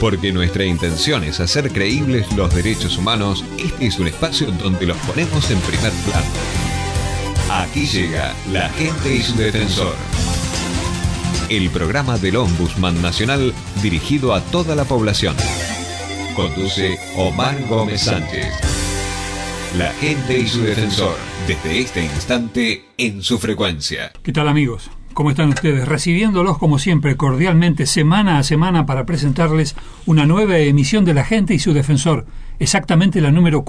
Porque nuestra intención es hacer creíbles los derechos humanos, este es un espacio donde los ponemos en primer plano. Aquí llega La Gente y su Defensor. El programa del Ombudsman Nacional dirigido a toda la población. Conduce Omar Gómez Sánchez. La Gente y su Defensor, desde este instante en su frecuencia. ¿Qué tal, amigos? ¿Cómo están ustedes? Recibiéndolos como siempre cordialmente semana a semana para presentarles una nueva emisión de La Gente y su Defensor, exactamente la número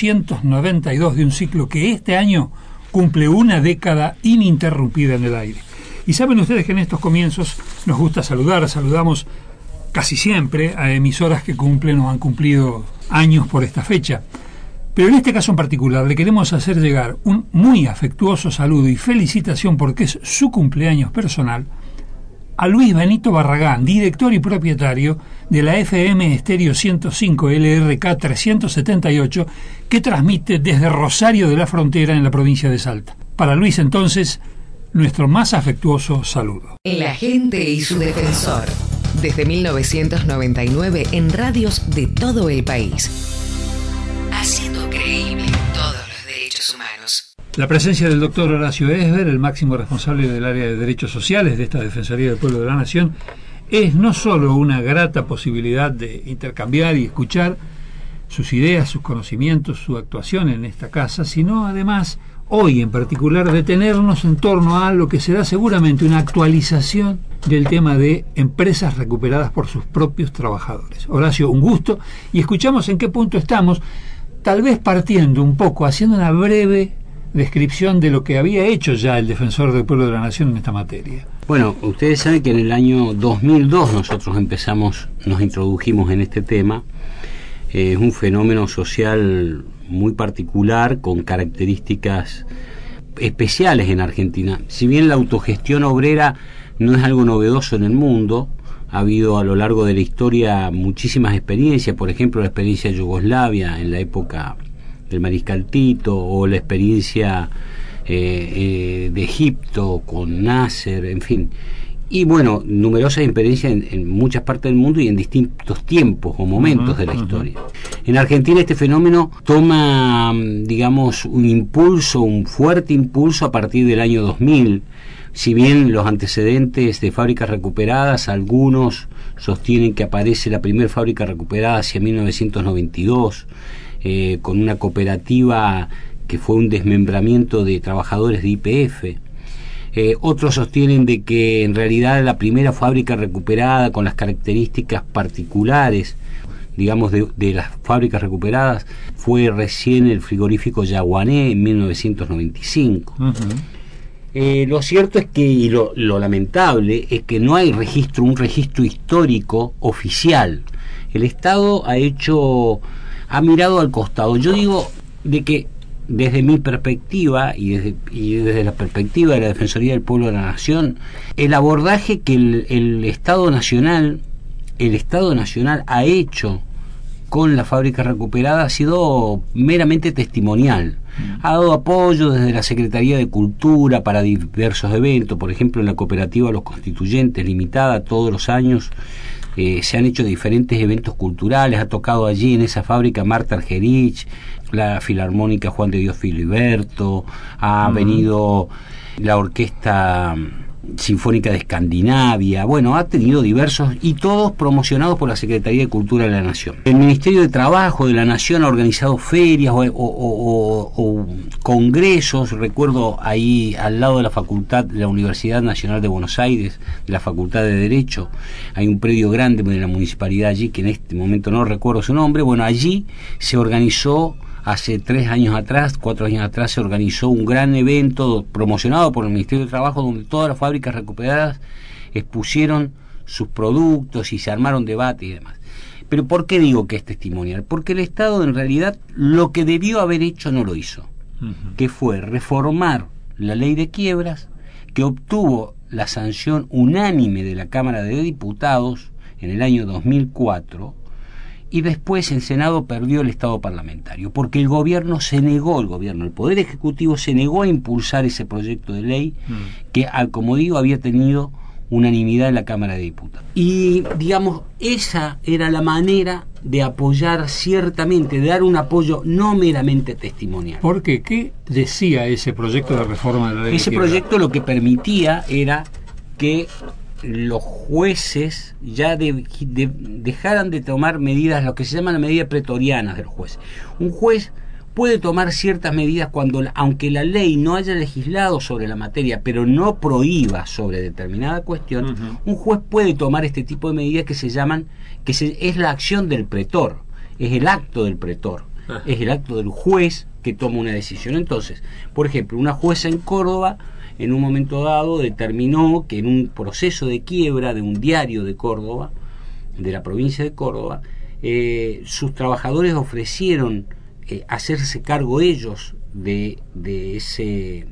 492 de un ciclo que este año cumple una década ininterrumpida en el aire. Y saben ustedes que en estos comienzos nos gusta saludamos casi siempre a emisoras que cumplen o han cumplido años por esta fecha. Pero en este caso en particular le queremos hacer llegar un muy afectuoso saludo y felicitación porque es su cumpleaños personal a Luis Benito Barragán, director y propietario de la FM Estéreo 105 LRK 378, que transmite desde Rosario de la Frontera en la provincia de Salta. Para Luis, entonces, nuestro más afectuoso saludo. La Gente y su Defensor, desde 1999 en radios de todo el país. Haciendo creíble todos los derechos humanos. La presencia del doctor Horacio Esber, el máximo responsable del área de derechos sociales de esta Defensoría del Pueblo de la Nación, es no solo una grata posibilidad de intercambiar y escuchar sus ideas, sus conocimientos, su actuación en esta casa, sino además, hoy en particular, detenernos en torno a lo que será seguramente una actualización del tema de empresas recuperadas por sus propios trabajadores. Horacio, un gusto, y escuchamos en qué punto estamos, tal vez partiendo un poco, haciendo una breve descripción de lo que había hecho ya el Defensor del Pueblo de la Nación en esta materia. Bueno, ustedes saben que en el año 2002 nosotros nos introdujimos en este tema. Es un fenómeno social muy particular, con características especiales en Argentina. Si bien la autogestión obrera no es algo novedoso en el mundo, ha habido a lo largo de la historia muchísimas experiencias, por ejemplo la experiencia de Yugoslavia en la época del Mariscal Tito, o la experiencia de Egipto con Nasser, en fin. Y bueno, numerosas experiencias en muchas partes del mundo y en distintos tiempos o momentos de la historia. En Argentina este fenómeno toma, digamos, un fuerte impulso a partir del año 2000. Si bien los antecedentes de fábricas recuperadas, algunos sostienen que aparece la primera fábrica recuperada hacia 1992, con una cooperativa que fue un desmembramiento de trabajadores de YPF. Otros sostienen de que en realidad la primera fábrica recuperada con las características particulares, digamos, de las fábricas recuperadas, fue recién el frigorífico Yaguané en 1995. Lo cierto es que, y lo lamentable, es que no hay un registro histórico oficial. El Estado ha mirado al costado. Yo digo de que desde mi perspectiva y desde la perspectiva de la Defensoría del Pueblo de la Nación, el abordaje que el Estado Nacional ha hecho con la fábrica recuperada ha sido meramente testimonial. Ha dado apoyo desde la Secretaría de Cultura para diversos eventos, por ejemplo en la cooperativa Los Constituyentes Limitada, todos los años se han hecho diferentes eventos culturales. Ha tocado allí en esa fábrica Marta Argerich, la Filarmónica Juan de Dios Filiberto, ha venido la Orquesta Sinfónica de Escandinavia. Bueno, ha tenido diversos, y todos promocionados por la Secretaría de Cultura de la Nación. El Ministerio de Trabajo de la Nación ha organizado ferias o congresos. Recuerdo ahí al lado de la facultad de la Universidad Nacional de Buenos Aires, de la Facultad de Derecho, hay un predio grande de la municipalidad allí, que en este momento no recuerdo su nombre. Bueno, allí se organizó hace 4 años atrás, se organizó un gran evento promocionado por el Ministerio de Trabajo, donde todas las fábricas recuperadas expusieron sus productos y se armaron debates y demás. Pero ¿por qué digo que es testimonial? Porque el Estado en realidad lo que debió haber hecho no lo hizo, que fue reformar la ley de quiebras, que obtuvo la sanción unánime de la Cámara de Diputados en el año 2004, y después el Senado perdió el estado parlamentario, porque el Poder Ejecutivo se negó a impulsar ese proyecto de ley que, como digo, había tenido unanimidad en la Cámara de Diputados. Y, digamos, esa era la manera de apoyar ciertamente, de dar un apoyo no meramente testimonial. ¿Por qué? ¿Qué decía ese proyecto de reforma de la ley? Ese proyecto lo que permitía era que los jueces ya dejaran de tomar medidas, lo que se llaman las medidas pretorianas del juez. Un juez puede tomar ciertas medidas cuando, aunque la ley no haya legislado sobre la materia, pero no prohíba sobre determinada cuestión, un juez puede tomar este tipo de medidas que se llaman, es la acción del pretor, es el acto del pretor, es el acto del juez que toma una decisión. Entonces, por ejemplo, una jueza en Córdoba, en un momento dado, determinó que en un proceso de quiebra de un diario de Córdoba, de la provincia de Córdoba, sus trabajadores ofrecieron hacerse cargo ellos de ese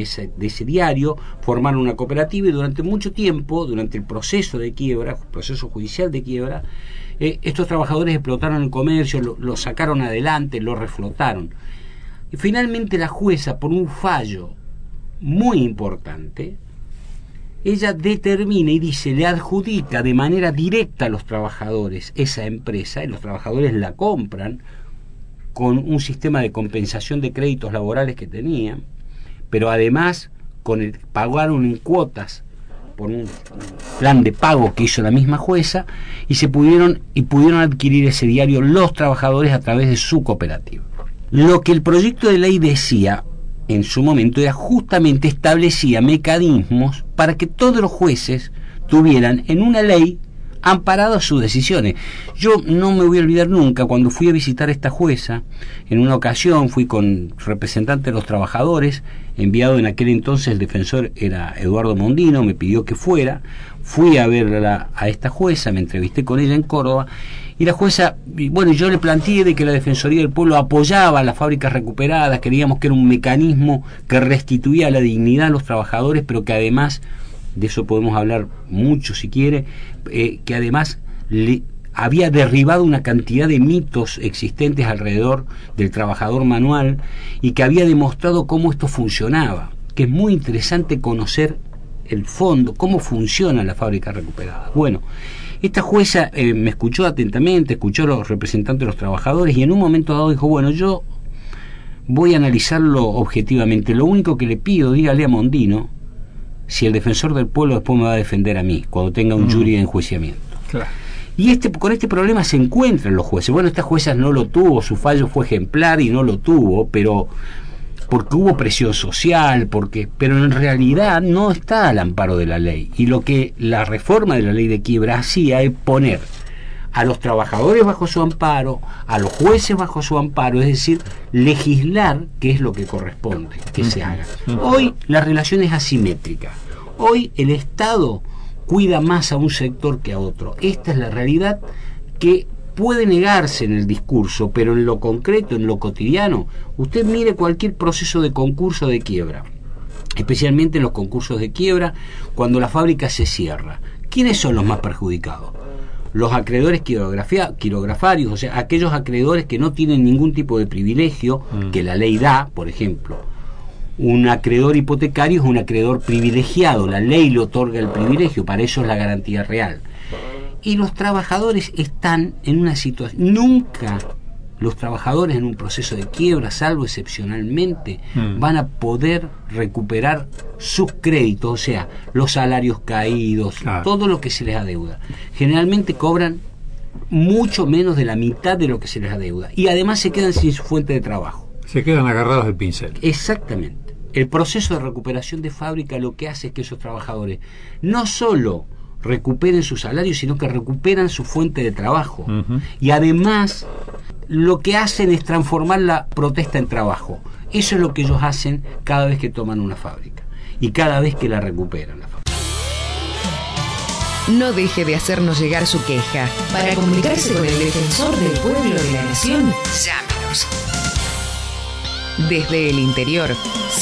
diario, formaron una cooperativa y durante mucho tiempo, durante el proceso de quiebra, proceso judicial de quiebra, estos trabajadores explotaron el comercio, lo sacaron adelante, lo reflotaron. Y finalmente la jueza, por un fallo muy importante, ella determina y dice, le adjudica de manera directa a los trabajadores esa empresa, y los trabajadores la compran con un sistema de compensación de créditos laborales que tenían, pero además pagaron en cuotas por un plan de pago que hizo la misma jueza, y pudieron adquirir ese diario los trabajadores a través de su cooperativa. Lo que el proyecto de ley decía en su momento era justamente, establecía mecanismos para que todos los jueces tuvieran en una ley amparadas sus decisiones. Yo no me voy a olvidar nunca cuando fui a visitar a esta jueza. En una ocasión fui con representante de los trabajadores, enviado en aquel entonces, el defensor era Eduardo Mondino, me pidió que fuera, fui a verla a esta jueza, me entrevisté con ella en Córdoba, y la jueza, bueno, yo le planteé de que la Defensoría del Pueblo apoyaba a las fábricas recuperadas, creíamos que era un mecanismo que restituía la dignidad a los trabajadores, pero que además, de eso podemos hablar mucho si quiere, que además había derribado una cantidad de mitos existentes alrededor del trabajador manual y que había demostrado cómo esto funcionaba, que es muy interesante conocer el fondo, cómo funciona la fábrica recuperada. Bueno, esta jueza me escuchó atentamente, escuchó a los representantes de los trabajadores y en un momento dado dijo, bueno, yo voy a analizarlo objetivamente, lo único que le pido, dígale a Mondino si el defensor del pueblo después me va a defender a mí, cuando tenga un jury de enjuiciamiento. Claro. Y con este problema se encuentran los jueces. Bueno, esta jueza no lo tuvo, su fallo fue ejemplar y no lo tuvo, pero porque hubo presión social, pero en realidad no está al amparo de la ley. Y lo que la reforma de la ley de quiebra hacía es poner a los trabajadores bajo su amparo, a los jueces bajo su amparo, es decir, legislar, que es lo que corresponde que se haga. Hoy la relación es asimétrica. Hoy el Estado cuida más a un sector que a otro. Esta es la realidad que puede negarse en el discurso, pero en lo concreto, en lo cotidiano, usted mire cualquier proceso de concurso de quiebra, especialmente en los concursos de quiebra, cuando la fábrica se cierra. ¿Quiénes son los más perjudicados? Los acreedores quirografarios, o sea, aquellos acreedores que no tienen ningún tipo de privilegio que la ley da, por ejemplo. Un acreedor hipotecario es un acreedor privilegiado, la ley le otorga el privilegio, para eso es la garantía real. Y los trabajadores están en una situación, nunca los trabajadores en un proceso de quiebra, salvo excepcionalmente, van a poder recuperar sus créditos, o sea, los salarios caídos, todo lo que se les adeuda. Generalmente cobran mucho menos de la mitad de lo que se les adeuda y además se quedan sin su fuente de trabajo. Se quedan agarrados del pincel. Exactamente. El proceso de recuperación de fábrica lo que hace es que esos trabajadores no solo recuperen su salario, sino que recuperan su fuente de trabajo. Y además lo que hacen es transformar la protesta en trabajo. Eso es lo que ellos hacen cada vez que toman una fábrica y cada vez que la recuperan la fábrica. No deje de hacernos llegar su queja. Para comunicarse con el defensor del pueblo de la nación, llámenos. Desde el interior,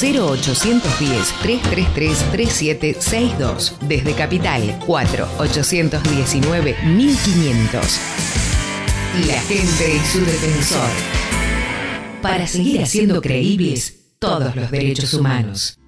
0810-333-3762. Desde Capital, 4-819-1500. La gente y su defensor. Para seguir haciendo creíbles todos los derechos humanos.